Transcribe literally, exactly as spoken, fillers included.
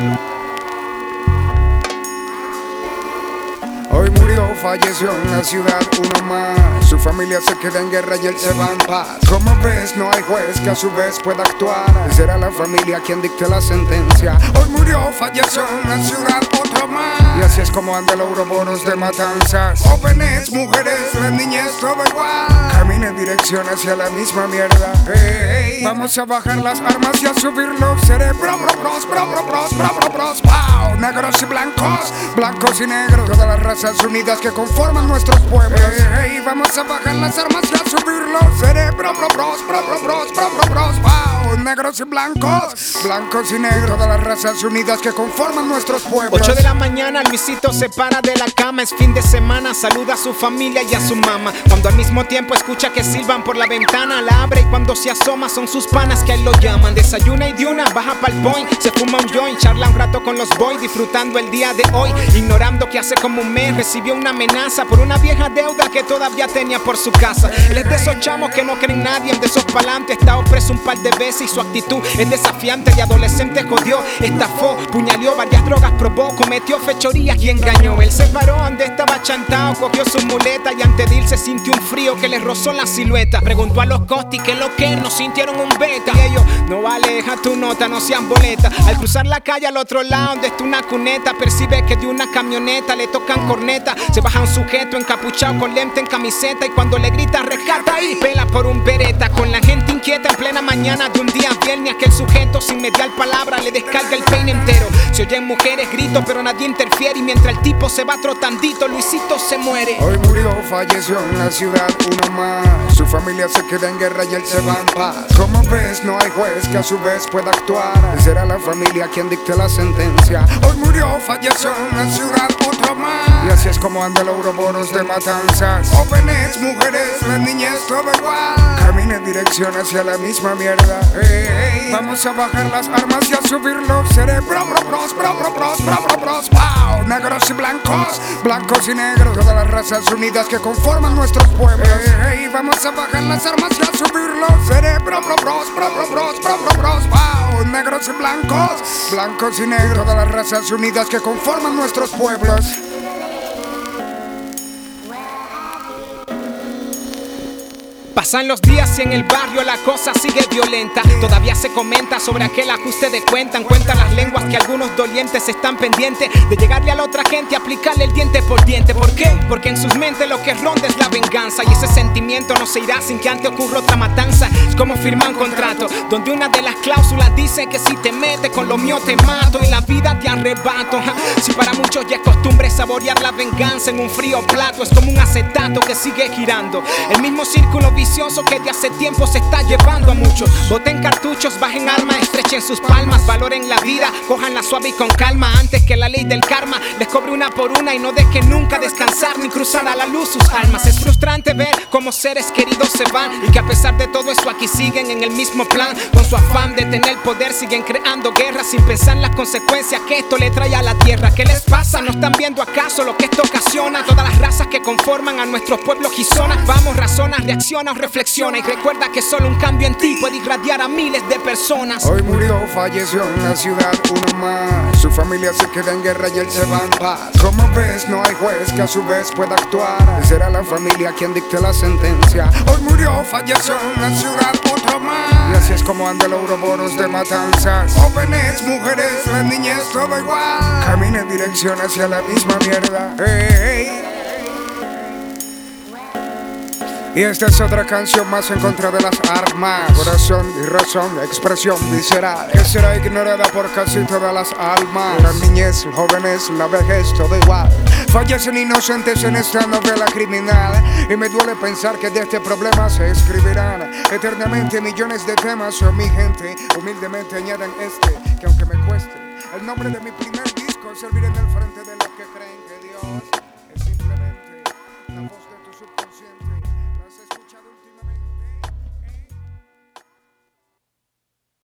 Hoy murió, falleció en la ciudad uno más. Su familia se queda en guerra y él se va en paz. Como ves, no hay juez que a su vez pueda actuar. Será la familia quien dicte la sentencia. Hoy murió, falleció en la ciudad otro más. Y así es como anda el Ouroboros de matanzas. Jóvenes, mujeres, la niñez, todo igual. Camina en dirección hacia la misma mierda. Hey, hey. Vamos a bajar las armas y a subir los cerebros. Bro, bros, bro, bro, bros, bro, bro, bros. Wow, negros y blancos, blancos y negros. Todas las razas unidas que conforman nuestros pueblos. Hey, hey, vamos a bajar las armas y a subir los cerebros. Bro, bros, bro, bro, bros, bro, bro, bros. Wow, negros y blancos, blancos y negros. Todas las razas unidas que conforman nuestros pueblos. Ocho de la mañana, Luisito se para de la cama. Es fin de semana, saluda a su familia y a su mamá. Cuando al mismo tiempo escucha que silban por la ventana, la abre y cuando se asoma son sus panas que a él lo llaman. Desayuna y de una, baja pa'l point, se fuma un joint, charla un rato con los boys, disfrutando el día de hoy, ignorando que hace como un mes recibió una amenaza por una vieja deuda que todavía tenía por su casa. Él es de esos chamos que no creen nadie, de esos pa'lante, estado preso un par de veces y su actitud es desafiante. De adolescente jodió, estafó, puñaleó, varias drogas probó, cometió fechorías y engañó. Él se paró donde estaba chantao, cogió su muleta y antes de irse sintió un frío que le rozó la silueta. Preguntó a los costis que lo que no sintieron un beta y ellos, no vale, deja tu nota, no sean boleta. Al cruzar la calle al otro lado donde está una cuneta, percibe que de una camioneta le tocan corneta. Se baja un sujeto encapuchado con lente en camiseta y cuando le grita rescata y pela por un bereta. Con la gente inquieta en plena mañana de un día viernes, aquel sujeto sin mediar palabra le descarga el peine entero. Se oyen mujeres gritos pero nadie interfiere y mientras el tipo se va trotandito, Luisito se muere. Hoy murió, falleció en la ciudad uno más. Su familia se queda en guerra y él se va en paz. Como ves, no hay juez que a su vez pueda actuar. Será la familia quien dicte la sentencia. Hoy murió, falleció en la ciudad otro más. Y así es como anda el Ouroboros de matanzas. Jóvenes, mujeres, la niñez, todo igual. Camina en dirección hacia la misma mierda. Hey, hey. Vamos a bajar las armas y a subir los cerebros. Bro, bros, bro, bro, bros, bro, bro, bros. Wow, negros y blancos, blancos y negros. Todas las razas unidas que conforman nuestros pueblos. Hey, hey. Vamos a bajar las armas y a subir los cerebros. Bro, bros, bro, bro, bros, bro, bro, bros. Wow, negros y blancos, blancos y negros. Todas las razas unidas que conforman nuestros pueblos. Pasan los días y en el barrio la cosa sigue violenta. Todavía se comenta sobre aquel ajuste de cuenta. Cuentan las lenguas que algunos dolientes están pendientes de llegarle a la otra gente y aplicarle el diente por diente. ¿Por qué? Porque en sus mentes lo que ronda es la venganza. Y ese sentimiento no se irá sin que antes ocurra otra matanza. Es como firmar un contrato donde una de las cláusulas dice que si te metes con lo mío te mato y la vida te arrebato. Si para muchos ya es costumbre saborear la venganza en un frío plato, es como un acetato que sigue girando. El mismo círculo vicioso que de hace tiempo se está llevando a muchos. Boten cartuchos, bajen armas, estrechen sus palmas, valoren la vida, cojanla suave y con calma antes que la ley del karma les cobre una por una y no dejen nunca descansar ni cruzar a la luz sus almas. Es frustrante ver cómo seres queridos se van y que a pesar de todo eso aquí siguen en el mismo plan. Con su afán de tener poder siguen creando guerras sin pensar en las consecuencias que esto le trae a la tierra. ¿Qué les pasa? ¿No están viendo acaso lo que esto ocasiona? Todas las razas que conforman a nuestros pueblos gizonas. Vamos, razona, reacciona, reflexiona y recuerda que solo un cambio en ti puede irradiar a miles de personas. Hoy murió, falleció en la ciudad uno más. Su familia se queda en guerra y él se va en paz. Como ves, no hay juez que a su vez pueda actuar. Será la familia quien dicte la sentencia. Hoy murió, falleció en la ciudad otro más. Y así es como anda el Ouroboros de matanzas. Jóvenes, mujeres, la niñez, todo igual. Camina en dirección hacia la misma mierda. Hey, hey. Y esta es otra canción más en contra de las armas. Corazón y razón, expresión visceral que será ignorada por casi todas las almas. La niñez, jóvenes, la vejez, todo igual. Fallecen inocentes en esta novela criminal. Y me duele pensar que de este problema se escribirán eternamente millones de temas. O mi gente, humildemente añaden este, que aunque me cueste el nombre de mi primer disco, servir en el frente de los que creen.